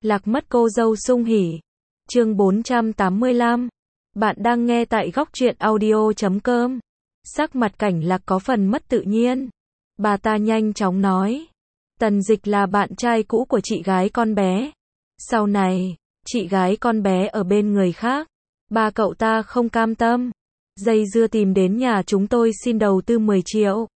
Lạc mất cô dâu sung hỉ. Chương 485. Bạn đang nghe tại góc truyện audio.com. Sắc mặt Cảnh Lạc có phần mất tự nhiên. Bà ta nhanh chóng nói. Tần Dịch là bạn trai cũ của chị gái con bé. Sau này, chị gái con bé ở bên người khác. Ba cậu ta không cam tâm. Dây dưa tìm đến nhà chúng tôi xin đầu tư 10 triệu.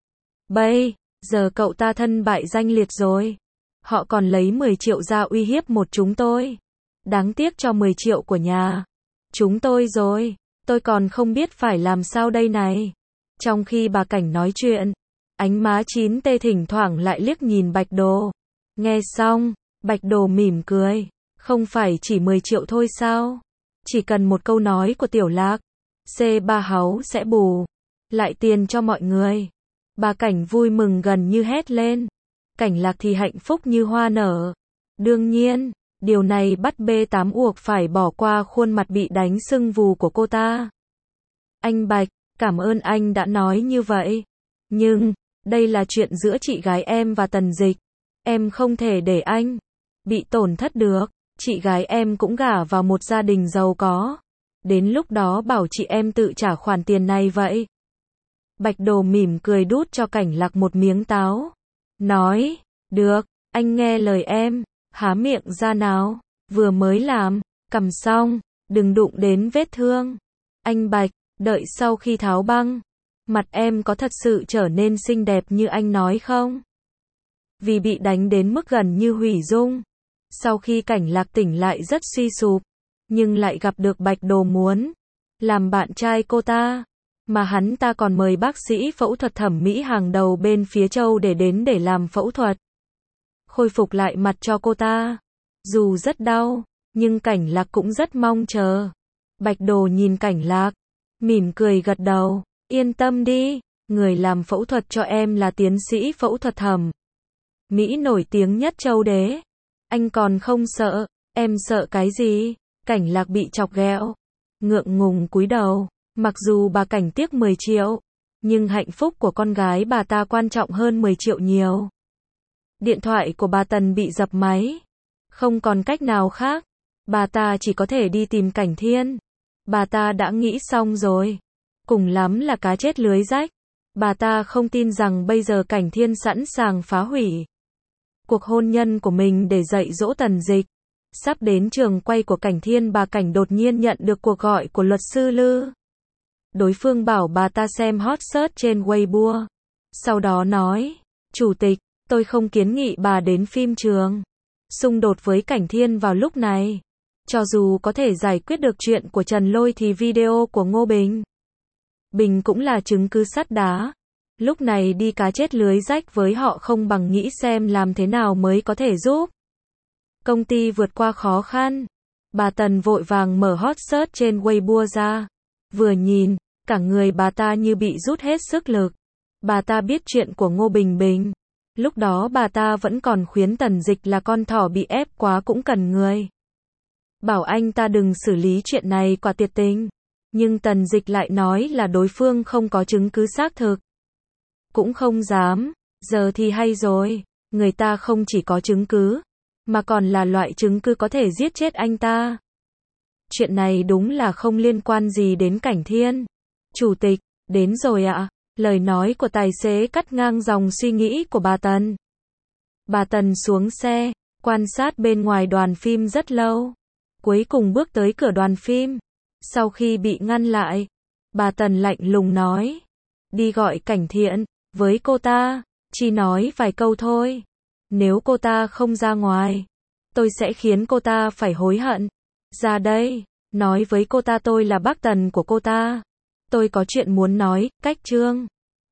Bây giờ cậu ta thân bại danh liệt rồi. Họ còn lấy 10 triệu ra uy hiếp một chúng tôi. Đáng tiếc cho 10 triệu của nhà chúng tôi rồi. Tôi còn không biết phải làm sao đây này. Trong khi bà Cảnh nói chuyện, ánh má 9T thỉnh thoảng lại liếc nhìn Bạch Đồ. Nghe xong, Bạch Đồ mỉm cười. Không phải chỉ 10 triệu thôi sao? Chỉ cần một câu nói của Tiểu Lạc, C3 Háu sẽ bù lại tiền cho mọi người. Bà Cảnh vui mừng gần như hét lên. Cảnh Lạc thì hạnh phúc như hoa nở. Đương nhiên, điều này bắt B8 Uộc phải bỏ qua khuôn mặt bị đánh sưng vù của cô ta. Anh Bạch, cảm ơn anh đã nói như vậy. Nhưng, đây là chuyện giữa chị gái em và Tần Dịch. Em không thể để anh bị tổn thất được. Chị gái em cũng gả vào một gia đình giàu có. Đến lúc đó bảo chị em tự trả khoản tiền này vậy. Bạch Đồ mỉm cười đút cho Cảnh Lạc một miếng táo. Nói, được, anh nghe lời em, há miệng ra nào, vừa mới làm, cầm xong, đừng đụng đến vết thương. Anh Bạch, đợi sau khi tháo băng, mặt em có thật sự trở nên xinh đẹp như anh nói không? Vì bị đánh đến mức gần như hủy dung. Sau khi Cảnh Lạc tỉnh lại rất suy sụp, nhưng lại gặp được Bạch Đồ muốn làm bạn trai cô ta. Mà hắn ta còn mời bác sĩ phẫu thuật thẩm mỹ hàng đầu bên phía Châu để đến để làm phẫu thuật. Khôi phục lại mặt cho cô ta. Dù rất đau, nhưng Cảnh Lạc cũng rất mong chờ. Bạch Đồ nhìn Cảnh Lạc, mỉm cười gật đầu. Yên tâm đi, người làm phẫu thuật cho em là tiến sĩ phẫu thuật thẩm mỹ nổi tiếng nhất Châu Đế. Anh còn không sợ, em sợ cái gì? Cảnh Lạc bị chọc ghẹo, ngượng ngùng cúi đầu. Mặc dù bà Cảnh tiếc 10 triệu, nhưng hạnh phúc của con gái bà ta quan trọng hơn 10 triệu nhiều. Điện thoại của bà Tần bị dập máy. Không còn cách nào khác. Bà ta chỉ có thể đi tìm Cảnh Thiên. Bà ta đã nghĩ xong rồi. Cùng lắm là cá chết lưới rách. Bà ta không tin rằng bây giờ Cảnh Thiên sẵn sàng phá hủy cuộc hôn nhân của mình để dạy dỗ Tần Dịch. Sắp đến trường quay của Cảnh Thiên, bà Cảnh đột nhiên nhận được cuộc gọi của luật sư Lư. Đối phương bảo bà ta xem hot search trên Weibo. Sau đó nói, Chủ tịch, tôi không kiến nghị bà đến phim trường xung đột với Cảnh Thiên vào lúc này. Cho dù có thể giải quyết được chuyện của Trần Lôi thì video của Ngô Bình cũng là chứng cứ sắt đá. Lúc này đi cá chết lưới rách với họ không bằng nghĩ xem làm thế nào mới có thể giúp công ty vượt qua khó khăn. Bà Tần vội vàng mở hot search trên Weibo ra. Vừa nhìn, cả người bà ta như bị rút hết sức lực. Bà ta biết chuyện của Ngô Bình. Lúc đó bà ta vẫn còn khuyến Tần Dịch là con thỏ bị ép quá cũng cần người bảo anh ta đừng xử lý chuyện này quả tuyệt tình. Nhưng Tần Dịch lại nói là đối phương không có chứng cứ xác thực. Cũng không dám. Giờ thì hay rồi. Người ta không chỉ có chứng cứ, mà còn là loại chứng cứ có thể giết chết anh ta. Chuyện này đúng là không liên quan gì đến Cảnh Thiên. Chủ tịch, đến rồi ạ. Lời nói của tài xế cắt ngang dòng suy nghĩ của bà Tần. Bà Tần xuống xe, quan sát bên ngoài đoàn phim rất lâu. Cuối cùng bước tới cửa đoàn phim. Sau khi bị ngăn lại, bà Tần lạnh lùng nói. Đi gọi Cảnh Thiện, với cô ta, chỉ nói vài câu thôi. Nếu cô ta không ra ngoài, tôi sẽ khiến cô ta phải hối hận. Ra đây, nói với cô ta tôi là bác Tần của cô ta. Tôi có chuyện muốn nói, cách Trương